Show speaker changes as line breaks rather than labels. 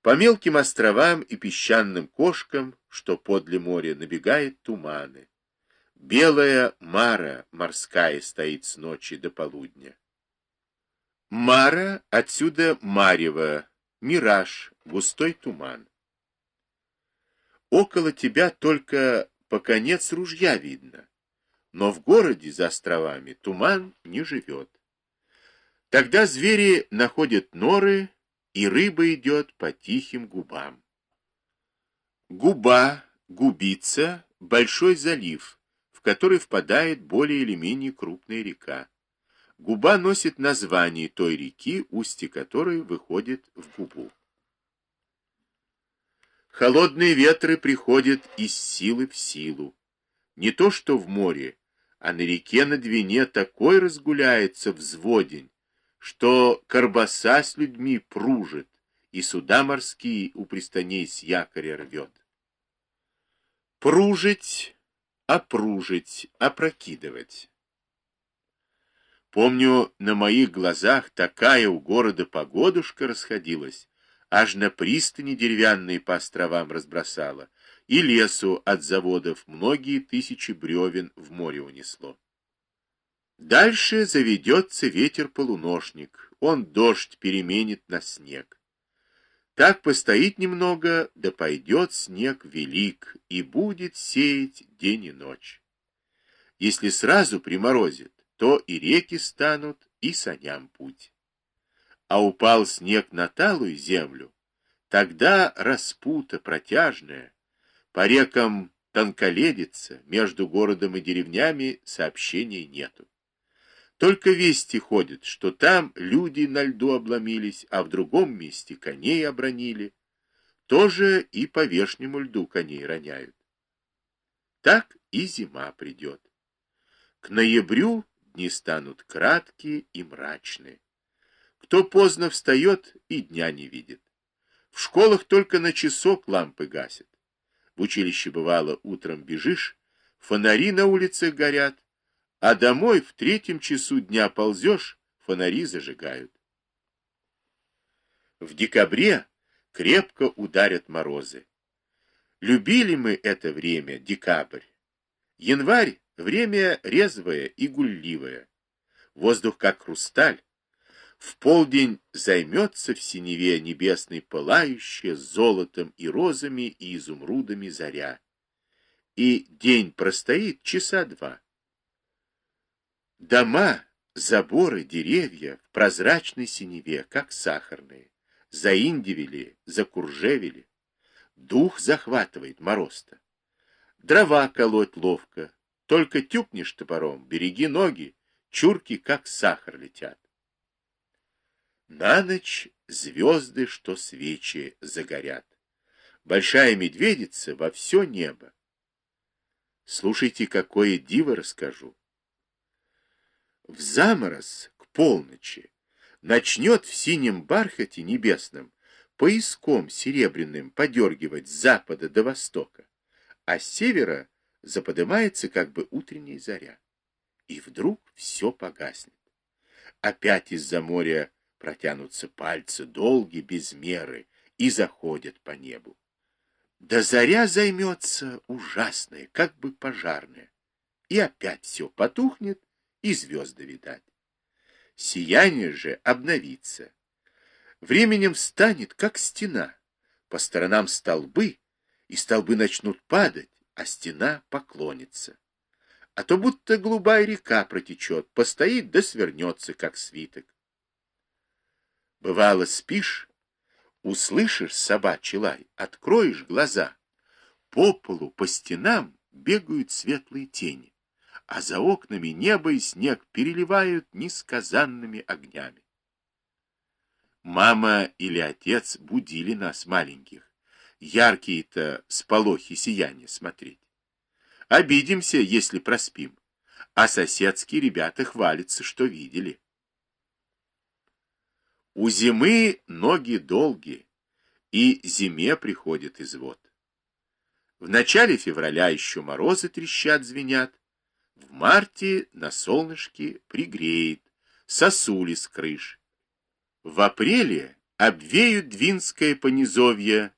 По мелким островам и песчаным кошкам, что подле моря, набегает туманы. Белая мара морская стоит с ночи до полудня. Мара, отсюда марево, мираж, густой туман. Около тебя только по конец ружья видно, но в городе за островами туман не живет. Тогда звери находят норы, и рыба идет по тихим губам. Губа, губица, большой залив, в который впадает более или менее крупная река. Губа носит название той реки, устье которой выходит в губу. Холодные ветры приходят из силы в силу. Не то что в море, а на реке на Двине такой разгуляется взводень, что карбаса с людьми пружит, и суда морские у пристаней с якоря рвет. Пружить, опружить, опрокидывать. Помню, на моих глазах такая у города погодушка расходилась, аж на пристани деревянные по островам разбросала, и лесу от заводов многие тысячи бревен в море унесло. Дальше заведется ветер-полуношник, он дождь переменит на снег. Так постоит немного, да пойдет снег велик, и будет сеять день и ночь. Если сразу приморозит, то и реки станут, и саням путь. А упал снег на талую землю, тогда распута протяжная, по рекам тонколедица, между городом и деревнями сообщений нету. Только вести ходят, что там люди на льду обломились, а в другом месте коней обронили. Тоже и по вешнему льду коней роняют. Так и зима придет. К ноябрю дни станут краткие и мрачные. Кто поздно встает, и дня не видит. В школах только на часок лампы гасят. В училище, бывало, утром бежишь, фонари на улицах горят, а домой в 3 часу дня ползешь, фонари зажигают. В декабре крепко ударят морозы. Любили мы это время, декабрь. Январь — время резвое и гульливое. Воздух как хрусталь. В полдень займется в синеве небесной пылающая золотом и розами и изумрудами заря. И день простоит часа 2. Дома, заборы, деревья в прозрачной синеве, как сахарные, заиндивели, закуржевели. Дух захватывает мороз-то. Дрова колоть ловко, только тюкнешь топором, береги ноги, чурки, как сахар, летят. На ночь звезды, что свечи, загорят. Большая медведица во все небо. Слушайте, какое диво расскажу. В заморозь к полночи начнет в синем бархате небесном пояском серебряным подергивать с запада до востока, а с севера заподымается как бы утренняя заря. И вдруг все погаснет. Опять из-за моря протянутся пальцы долгие, без меры, и заходят по небу. Да заря займется ужасная, как бы пожарная, и опять все потухнет, и звезды видать. Сияние же обновится. Временем станет, как стена, по сторонам столбы, и столбы начнут падать, а стена поклонится. А то будто голубая река протечет, постоит да свернется, как свиток. Бывало, спишь, услышишь собачий лай, откроешь глаза. По полу, по стенам бегают светлые тени, а за окнами небо и снег переливают несказанными огнями. Мама или отец будили нас, маленьких, яркие-то сполохи сияния смотреть. Обидимся, если проспим, а соседские ребята хвалятся, что видели. У зимы ноги долгие, и зиме приходит извод. В начале февраля еще морозы трещат, звенят, в марте на солнышке пригреет, сосули с крыш. В апреле обвеют Двинское понизовье